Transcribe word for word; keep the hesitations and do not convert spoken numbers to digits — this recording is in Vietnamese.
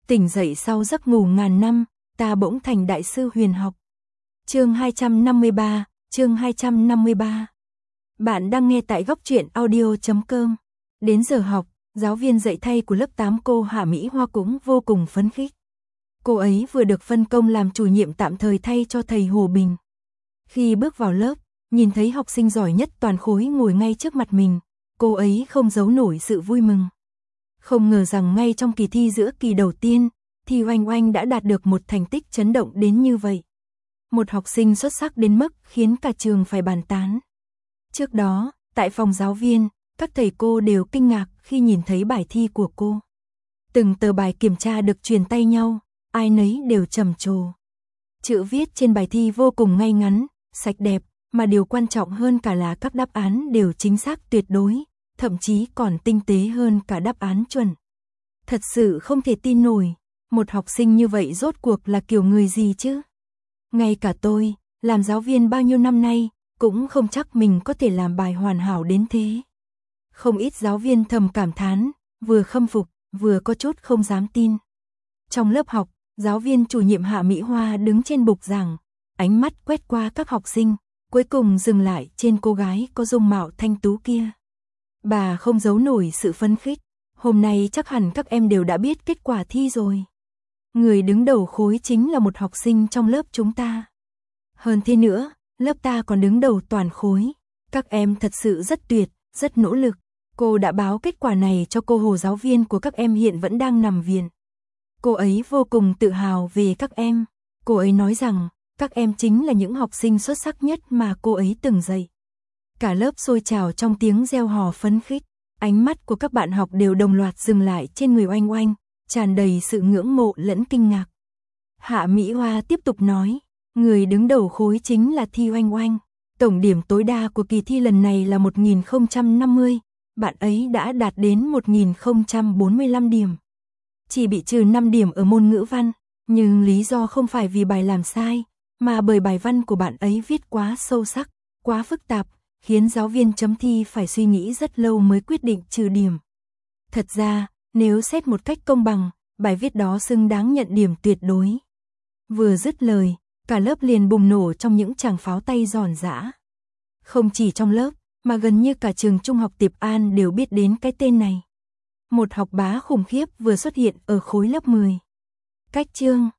Tỉnh dậy sau giấc ngủ ngàn năm, ta bỗng thành đại sư huyền học. Chương hai trăm năm mươi ba, chương hai trăm năm mươi ba. Bạn đang nghe tại góc truyện audio chấm com. Đến giờ học, giáo viên dạy thay của lớp tám cô Hạ Mỹ Hoa cũng vô cùng phấn khích. Cô ấy vừa được phân công làm chủ nhiệm tạm thời thay cho thầy Hồ Bình. Khi bước vào lớp, nhìn thấy học sinh giỏi nhất toàn khối ngồi ngay trước mặt mình, cô ấy không giấu nổi sự vui mừng. Không ngờ rằng ngay trong kỳ thi giữa kỳ đầu tiên, thì Oanh Oanh đã đạt được một thành tích chấn động đến như vậy. Một học sinh xuất sắc đến mức khiến cả trường phải bàn tán. Trước đó, tại phòng giáo viên, các thầy cô đều kinh ngạc khi nhìn thấy bài thi của cô. Từng tờ bài kiểm tra được truyền tay nhau, ai nấy đều trầm trồ. Chữ viết trên bài thi vô cùng ngay ngắn, sạch đẹp, mà điều quan trọng hơn cả là các đáp án đều chính xác tuyệt đối, thậm chí còn tinh tế hơn cả đáp án chuẩn. Thật sự không thể tin nổi, một học sinh như vậy rốt cuộc là kiểu người gì chứ? Ngay cả tôi, làm giáo viên bao nhiêu năm nay, cũng không chắc mình có thể làm bài hoàn hảo đến thế. Không ít giáo viên thầm cảm thán, vừa khâm phục, vừa có chút không dám tin. Trong lớp học, giáo viên chủ nhiệm Hạ Mỹ Hoa đứng trên bục giảng, ánh mắt quét qua các học sinh, cuối cùng dừng lại trên cô gái có dung mạo thanh tú kia. Bà không giấu nổi sự phấn khích, hôm nay chắc hẳn các em đều đã biết kết quả thi rồi. Người đứng đầu khối chính là một học sinh trong lớp chúng ta. Hơn thế nữa, lớp ta còn đứng đầu toàn khối. Các em thật sự rất tuyệt, rất nỗ lực. Cô đã báo kết quả này cho cô Hồ, giáo viên của các em hiện vẫn đang nằm viện. Cô ấy vô cùng tự hào về các em. Cô ấy nói rằng, các em chính là những học sinh xuất sắc nhất mà cô ấy từng dạy. Cả lớp sôi trào trong tiếng reo hò phấn khích. Ánh mắt của các bạn học đều đồng loạt dừng lại trên người Oanh Oanh, tràn đầy sự ngưỡng mộ lẫn kinh ngạc. Hạ Mỹ Hoa tiếp tục nói, người đứng đầu khối chính là Thi Oanh Oanh. Tổng điểm tối đa của kỳ thi lần này là một nghìn không trăm năm mươi, bạn ấy đã đạt đến một nghìn không trăm bốn mươi lăm điểm. Chỉ bị trừ năm điểm ở môn ngữ văn, nhưng lý do không phải vì bài làm sai, mà bởi bài văn của bạn ấy viết quá sâu sắc, quá phức tạp, khiến giáo viên chấm thi phải suy nghĩ rất lâu mới quyết định trừ điểm. Thật ra, nếu xét một cách công bằng, bài viết đó xứng đáng nhận điểm tuyệt đối. Vừa dứt lời, cả lớp liền bùng nổ trong những tràng pháo tay giòn giã. Không chỉ trong lớp, mà gần như cả trường trung học Tiệp An đều biết đến cái tên này. Một học bá khủng khiếp vừa xuất hiện ở khối lớp mười. Cách chương